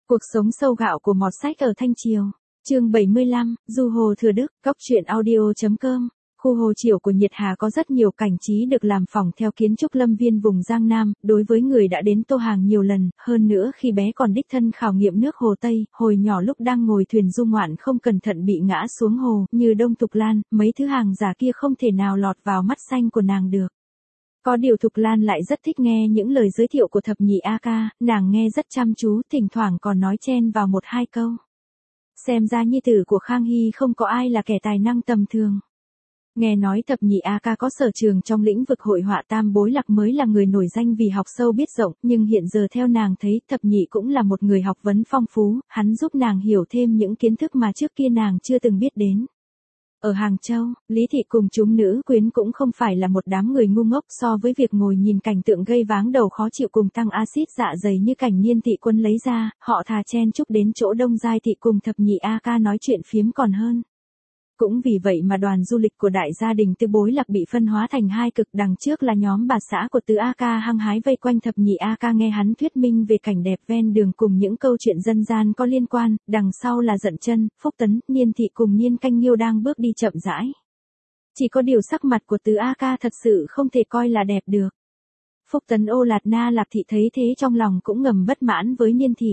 Cuộc sống sâu gạo của mọt sách ở Thanh Triều. Chương 75, Du Hồ Thừa Đức, Góc truyện audio.com. Khu Hồ Triều của Nhiệt Hà có rất nhiều cảnh trí được làm phỏng theo kiến trúc lâm viên vùng Giang Nam, đối với người đã đến Tô Hàng nhiều lần, hơn nữa khi bé còn đích thân khảo nghiệm nước Hồ Tây, hồi nhỏ lúc đang ngồi thuyền du ngoạn không cẩn thận bị ngã xuống hồ, như Đông Thục Lan, mấy thứ hàng giả kia không thể nào lọt vào mắt xanh của nàng được. Có điều Thục Lan lại rất thích nghe những lời giới thiệu của thập nhị A Ca, nàng nghe rất chăm chú, thỉnh thoảng còn nói chen vào một hai câu. Xem ra nhi tử của Khang Hy không có ai là kẻ tài năng tầm thường. Nghe nói thập nhị A Ca có sở trường trong lĩnh vực hội họa Tam Bối Lạc mới là người nổi danh vì học sâu biết rộng, nhưng hiện giờ theo nàng thấy thập nhị cũng là một người học vấn phong phú, hắn giúp nàng hiểu thêm những kiến thức mà trước kia nàng chưa từng biết đến. Ở Hàng Châu, Lý Thị cùng chúng nữ quyến cũng không phải là một đám người ngu ngốc so với việc ngồi nhìn cảnh tượng gây váng đầu khó chịu cùng tăng axit dạ dày như cảnh Niên Thị Quân lấy ra, họ thà chen chúc đến chỗ Đông Giai Thị cùng thập nhị A Ca nói chuyện phiếm còn hơn. Cũng vì vậy mà đoàn du lịch của đại gia đình Tứ Bối Lạc bị phân hóa thành hai cực, đằng trước là nhóm bà xã của Tứ A Ca hăng hái vây quanh thập nhị A Ca nghe hắn thuyết minh về cảnh đẹp ven đường cùng những câu chuyện dân gian có liên quan, đằng sau là Dận Chân, Phúc Tấn, Niên Thị cùng Niên Canh Nhiêu đang bước đi chậm rãi. Chỉ có điều sắc mặt của Tứ A Ca thật sự không thể coi là đẹp được. Phúc Tấn Ô Lạt Na Lạp Thị thấy thế trong lòng cũng ngầm bất mãn với Niên Thị.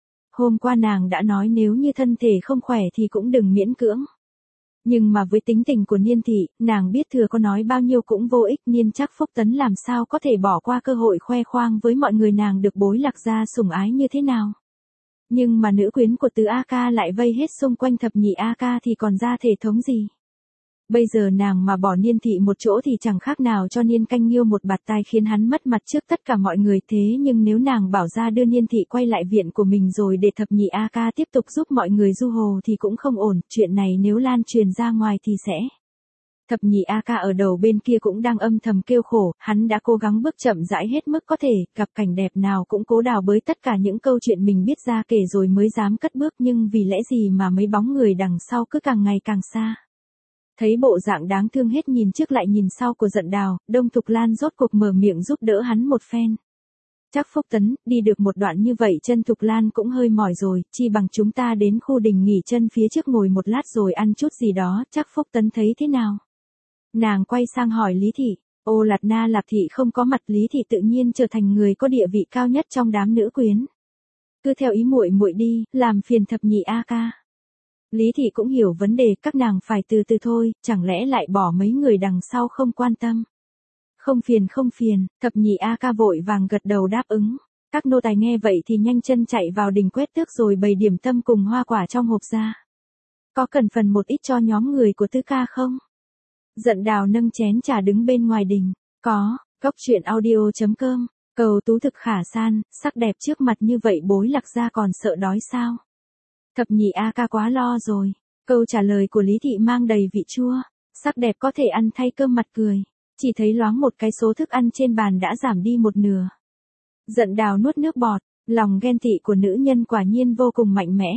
Hôm qua nàng đã nói nếu như thân thể không khỏe thì cũng đừng miễn cưỡng. Nhưng mà với tính tình của Niên Thị, nàng biết thừa có nói bao nhiêu cũng vô ích, Niên chắc Phúc Tấn làm sao có thể bỏ qua cơ hội khoe khoang với mọi người nàng được Bối Lạc gia sủng ái như thế nào. Nhưng mà nữ quyến của Tứ A Ca lại vây hết xung quanh thập nhị A Ca thì còn ra thể thống gì. Bây giờ nàng mà bỏ Niên Thị một chỗ thì chẳng khác nào cho Niên Canh Nhiêu một bạt tai khiến hắn mất mặt trước tất cả mọi người, thế nhưng nếu nàng bảo ra đưa Niên Thị quay lại viện của mình rồi để thập nhị A Ca tiếp tục giúp mọi người du hồ thì cũng không ổn, chuyện này nếu lan truyền ra ngoài thì sẽ. Thập nhị A Ca ở đầu bên kia cũng đang âm thầm kêu khổ, hắn đã cố gắng bước chậm rãi hết mức có thể, gặp cảnh đẹp nào cũng cố đào bới tất cả những câu chuyện mình biết ra kể rồi mới dám cất bước, nhưng vì lẽ gì mà mấy bóng người đằng sau cứ càng ngày càng xa. Thấy bộ dạng đáng thương hết nhìn trước lại nhìn sau của Dận Đào, Đông Thục Lan rốt cuộc mở miệng giúp đỡ hắn một phen. Chắc Phúc Tấn, đi được một đoạn như vậy chân Thục Lan cũng hơi mỏi rồi, chi bằng chúng ta đến khu đình nghỉ chân phía trước ngồi một lát rồi ăn chút gì đó, chắc Phúc Tấn thấy thế nào? Nàng quay sang hỏi Lý Thị, Ô Lạt Na Lạp Thị không có mặt, Lý Thị tự nhiên trở thành người có địa vị cao nhất trong đám nữ quyến. Cứ theo ý muội muội đi, làm phiền thập nhị A Ca. Lý Thị cũng hiểu vấn đề, các nàng phải từ từ thôi, chẳng lẽ lại bỏ mấy người đằng sau không quan tâm. Không phiền, thập nhị A Ca vội vàng gật đầu đáp ứng. Các nô tài nghe vậy thì nhanh chân chạy vào đình quét tước rồi bày điểm tâm cùng hoa quả trong hộp ra. Có cần phần một ít cho nhóm người của Tứ Ca không? Dận Đào nâng chén trà đứng bên ngoài đình. Có, Góc truyện audio.com, cầu tú thực khả san, sắc đẹp trước mặt như vậy Bối Lạc gia còn sợ đói sao? Thập nhị A Ca quá lo rồi. Câu trả lời của Lý Thị mang đầy vị chua. Sắc đẹp có thể ăn thay cơm mặt cười. Chỉ thấy loáng một cái số thức ăn trên bàn đã giảm đi một nửa. Dận Đào nuốt nước bọt. Lòng ghen tị của nữ nhân quả nhiên vô cùng mạnh mẽ.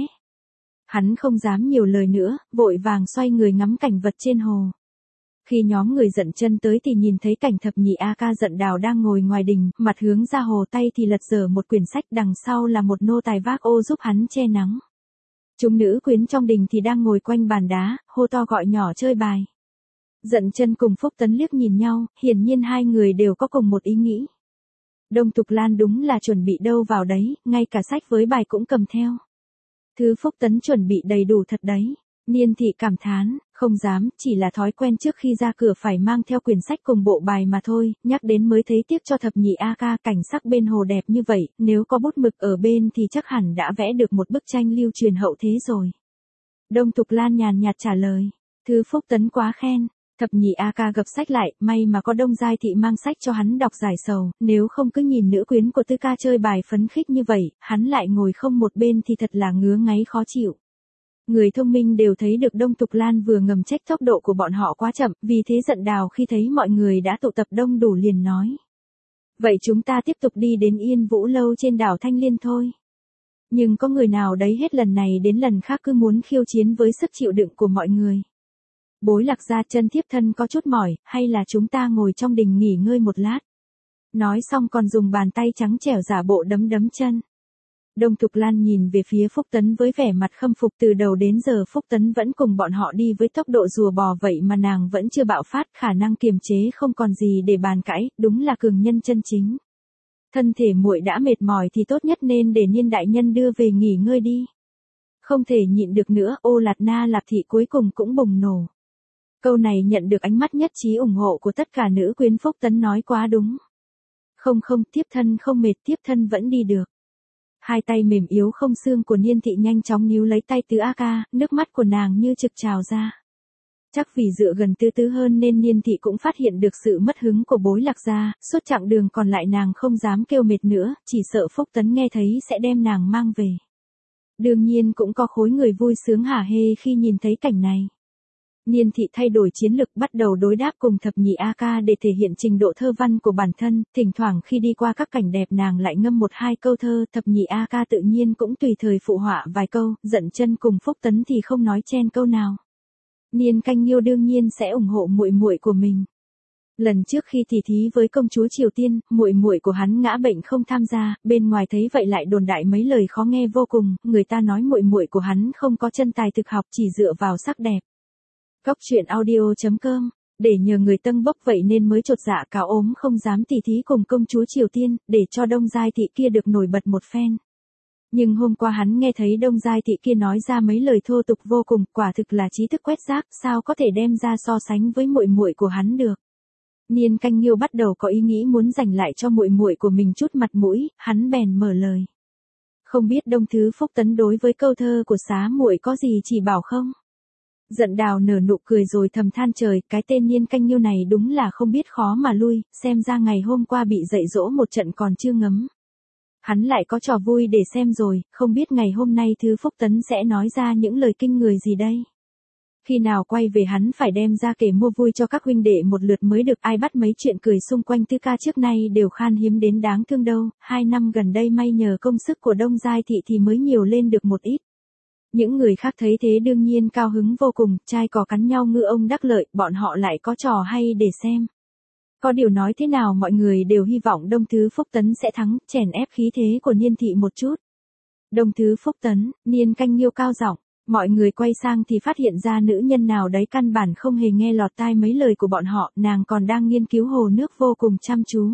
Hắn không dám nhiều lời nữa, vội vàng xoay người ngắm cảnh vật trên hồ. Khi nhóm người Dận Chân tới thì nhìn thấy cảnh thập nhị A Ca Dận Đào đang ngồi ngoài đình, mặt hướng ra hồ, tay thì lật dở một quyển sách, đằng sau là một nô tài vác ô giúp hắn che nắng. Chúng nữ quyến trong đình thì đang ngồi quanh bàn đá, hô to gọi nhỏ chơi bài. Dận Chân cùng Phúc Tấn liếc nhìn nhau, hiển nhiên hai người đều có cùng một ý nghĩ. Đông Thục Lan đúng là chuẩn bị đâu vào đấy, ngay cả sách với bài cũng cầm theo. Thứ Phúc Tấn chuẩn bị đầy đủ thật đấy. Niên Thị cảm thán, không dám, chỉ là thói quen trước khi ra cửa phải mang theo quyển sách cùng bộ bài mà thôi, nhắc đến mới thấy tiếc cho thập nhị A Ca, cảnh sắc bên hồ đẹp như vậy, nếu có bút mực ở bên thì chắc hẳn đã vẽ được một bức tranh lưu truyền hậu thế rồi. Đông Thục Lan nhàn nhạt trả lời, Thứ Phúc Tấn quá khen. Thập nhị A Ca gập sách lại, may mà có Đông Giai Thị mang sách cho hắn đọc giải sầu, nếu không cứ nhìn nữ quyến của Tứ Ca chơi bài phấn khích như vậy, hắn lại ngồi không một bên thì thật là ngứa ngáy khó chịu. Người thông minh đều thấy được Đông Thục Lan vừa ngầm trách tốc độ của bọn họ quá chậm, vì thế Dận Đào khi thấy mọi người đã tụ tập đông đủ liền nói. Vậy chúng ta tiếp tục đi đến Yên Vũ Lâu trên đảo Thanh Liên thôi. Nhưng có người nào đấy hết lần này đến lần khác cứ muốn khiêu chiến với sức chịu đựng của mọi người. Bối Lạc gia chân thiếp thân có chút mỏi, hay là chúng ta ngồi trong đình nghỉ ngơi một lát. Nói xong còn dùng bàn tay trắng trẻo giả bộ đấm đấm chân. Đông Thục Lan nhìn về phía Phúc Tấn với vẻ mặt khâm phục, từ đầu đến giờ Phúc Tấn vẫn cùng bọn họ đi với tốc độ rùa bò vậy mà nàng vẫn chưa bạo phát, khả năng kiềm chế không còn gì để bàn cãi, đúng là cường nhân chân chính. Thân thể muội đã mệt mỏi thì tốt nhất nên để Niên đại nhân đưa về nghỉ ngơi đi. Không thể nhịn được nữa, Ô Lạt Na Lạp Thị cuối cùng cũng bùng nổ. Câu này nhận được ánh mắt nhất trí ủng hộ của tất cả nữ quyến. Phúc Tấn nói quá đúng. Không, tiếp thân không mệt, tiếp thân vẫn đi được. Hai tay mềm yếu không xương của Niên Thị nhanh chóng níu lấy tay Tứ A Ca, nước mắt của nàng như trực trào ra. Chắc vì dựa gần Tứ Tứ hơn nên Niên Thị cũng phát hiện được sự mất hứng của Bối Lạc gia, suốt chặng đường còn lại nàng không dám kêu mệt nữa, chỉ sợ Phúc Tấn nghe thấy sẽ đem nàng mang về. Đương nhiên cũng có khối người vui sướng hả hê khi nhìn thấy cảnh này. Niên Thị thay đổi chiến lực, bắt đầu đối đáp cùng thập nhị A Ca để thể hiện trình độ thơ văn của bản thân, thỉnh thoảng khi đi qua các cảnh đẹp nàng lại ngâm một hai câu thơ, thập nhị A Ca tự nhiên cũng tùy thời phụ họa vài câu, Dận Chân cùng Phúc Tấn thì không nói chen câu nào. Niên Canh Nghiêu đương nhiên sẽ ủng hộ muội muội của mình. Lần trước khi tỉ thí với công chúa Triều Tiên, muội muội của hắn ngã bệnh không tham gia, bên ngoài thấy vậy lại đồn đại mấy lời khó nghe vô cùng, người ta nói muội muội của hắn không có chân tài thực học, chỉ dựa vào sắc đẹp. Góc truyện audio.com, để nhờ người tâng bốc vậy nên mới chột dạ cáo ốm không dám tỉ thí cùng công chúa Triều Tiên, để cho Đông Giai Thị kia được nổi bật một phen. Nhưng hôm qua hắn nghe thấy Đông Giai Thị kia nói ra mấy lời thô tục vô cùng, quả thực là trí thức quét rác, sao có thể đem ra so sánh với muội muội của hắn được. Niên Canh Nghiêu bắt đầu có ý nghĩ muốn giành lại cho muội muội của mình chút mặt mũi, hắn bèn mở lời. Không biết Đông Thứ Phúc Tấn đối với câu thơ của xá muội có gì chỉ bảo không? Dận Đào nở nụ cười rồi thầm than trời, cái tên Niên Canh Nghiêu này đúng là không biết khó mà lui, xem ra ngày hôm qua bị dạy dỗ một trận còn chưa ngấm. Hắn lại có trò vui để xem rồi, không biết ngày hôm nay Thứ Phúc Tấn sẽ nói ra những lời kinh người gì đây. Khi nào quay về hắn phải đem ra kể mua vui cho các huynh đệ một lượt mới được, ai bắt mấy chuyện cười xung quanh Tứ Ca trước nay đều khan hiếm đến đáng thương đâu, 2 năm gần đây may nhờ công sức của Đông Giai Thị thì mới nhiều lên được một ít. Những người khác thấy thế đương nhiên cao hứng vô cùng, trai cò cắn nhau ngư ông đắc lợi, bọn họ lại có trò hay để xem. Có điều nói thế nào mọi người đều hy vọng Đông Thứ Phúc Tấn sẽ thắng, chèn ép khí thế của Niên Thị một chút. Đông Thứ Phúc Tấn, Niên Canh Nghiêu cao giọng, mọi người quay sang thì phát hiện ra nữ nhân nào đấy căn bản không hề nghe lọt tai mấy lời của bọn họ, nàng còn đang nghiên cứu hồ nước vô cùng chăm chú.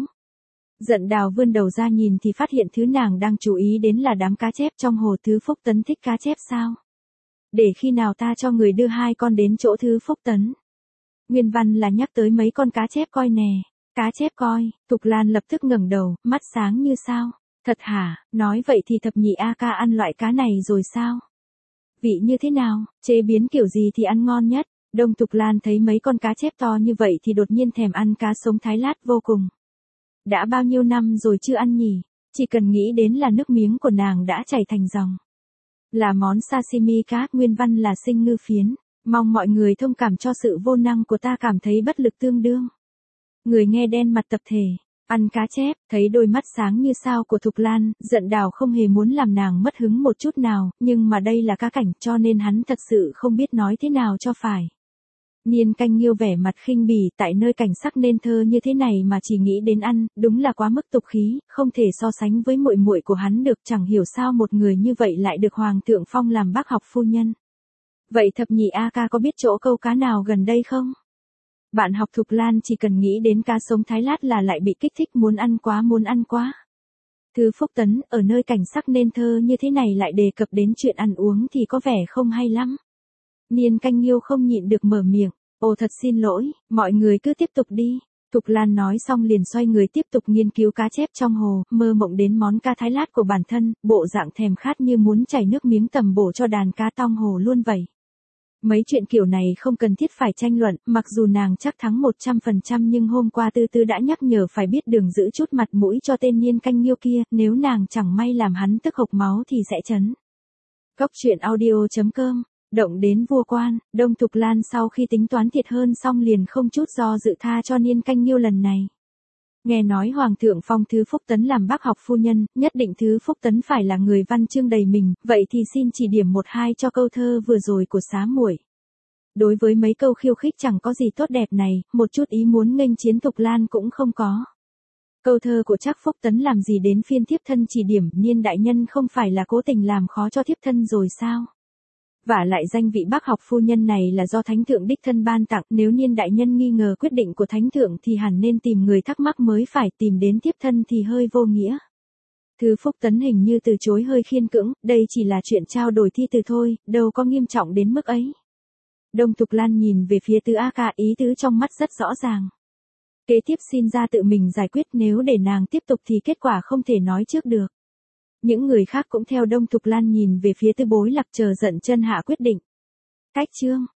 Dận Đào vươn đầu ra nhìn thì phát hiện thứ nàng đang chú ý đến là đám cá chép trong hồ. Thứ Phúc Tấn thích cá chép sao? Để khi nào ta cho người đưa 2 con đến chỗ Thứ Phúc Tấn. Nguyên văn là nhắc tới mấy con cá chép coi nè. Cá chép coi, Thục Lan lập tức ngẩng đầu, mắt sáng như sao. Thật hả, nói vậy thì thập nhị A Ca ăn loại cá này rồi sao? Vị như thế nào, chế biến kiểu gì thì ăn ngon nhất? Đông Thục Lan thấy mấy con cá chép to như vậy thì đột nhiên thèm ăn cá sống Thái Lát vô cùng. Đã bao nhiêu năm rồi chưa ăn nhỉ, chỉ cần nghĩ đến là nước miếng của nàng đã chảy thành dòng. Là món sashimi cá, nguyên văn là sinh ngư phiến, mong mọi người thông cảm cho sự vô năng của ta, cảm thấy bất lực tương đương. Người nghe đen mặt tập thể, ăn cá chép, thấy đôi mắt sáng như sao của Thục Lan, Dận Đào không hề muốn làm nàng mất hứng một chút nào, nhưng mà đây là cá cảnh cho nên hắn thật sự không biết nói thế nào cho phải. Niên Canh Nghiêu vẻ mặt khinh bỉ, tại nơi cảnh sắc nên thơ như thế này mà chỉ nghĩ đến ăn, đúng là quá mức tục khí, không thể so sánh với muội muội của hắn được, chẳng hiểu sao một người như vậy lại được Hoàng thượng phong làm bác học phu nhân. Vậy thập nhị A Ca có biết chỗ câu cá nào gần đây không? Bạn học Thục Lan chỉ cần nghĩ đến cá sống Thái Lát là lại bị kích thích muốn ăn quá. Thứ Phúc Tấn, ở nơi cảnh sắc nên thơ như thế này lại đề cập đến chuyện ăn uống thì có vẻ không hay lắm. Niên Canh Nghiêu không nhịn được mở miệng, ồ thật xin lỗi, mọi người cứ tiếp tục đi. Thục Lan nói xong liền xoay người tiếp tục nghiên cứu cá chép trong hồ, mơ mộng đến món cá Thái Lát của bản thân, bộ dạng thèm khát như muốn chảy nước miếng tầm bổ cho đàn cá tong hồ luôn vậy. Mấy chuyện kiểu này không cần thiết phải tranh luận, mặc dù nàng chắc thắng 100% nhưng hôm qua Tư Tư đã nhắc nhở phải biết đường giữ chút mặt mũi cho tên Niên Canh Nghiêu kia, nếu nàng chẳng may làm hắn tức hộc máu thì sẽ chấn. Góc truyện audio.com, động đến vua quan, Đông Thục Lan sau khi tính toán thiệt hơn xong liền không chút do dự tha cho Niên Canh Nghiêu lần này. Nghe nói Hoàng thượng phong Thứ Phúc Tấn làm bác học phu nhân, nhất định Thứ Phúc Tấn phải là người văn chương đầy mình, vậy thì xin chỉ điểm 1-2 cho câu thơ vừa rồi của xá muội. Đối với mấy câu khiêu khích chẳng có gì tốt đẹp này, một chút ý muốn nghênh chiến Thục Lan cũng không có. Câu thơ của Trác Phúc Tấn làm gì đến phiên thiếp thân chỉ điểm, Niên đại nhân không phải là cố tình làm khó cho thiếp thân rồi sao? Vả lại danh vị bác học phu nhân này là do thánh thượng đích thân ban tặng, nếu Niên đại nhân nghi ngờ quyết định của thánh thượng thì hẳn nên tìm người thắc mắc mới phải, tìm đến thiếp thân thì hơi vô nghĩa. Thứ Phúc Tấn hình như từ chối hơi khiên cưỡng, đây chỉ là chuyện trao đổi thi từ thôi, đâu có nghiêm trọng đến mức ấy. Đông Thục Lan nhìn về phía Từ A Ca, ý tứ trong mắt rất rõ ràng. Kế tiếp xin ra tự mình giải quyết, nếu để nàng tiếp tục thì kết quả không thể nói trước được. Những người khác cũng theo Đông Thục Lan nhìn về phía Tư Bối Lạc, chờ giận chân hạ quyết định. Cách chương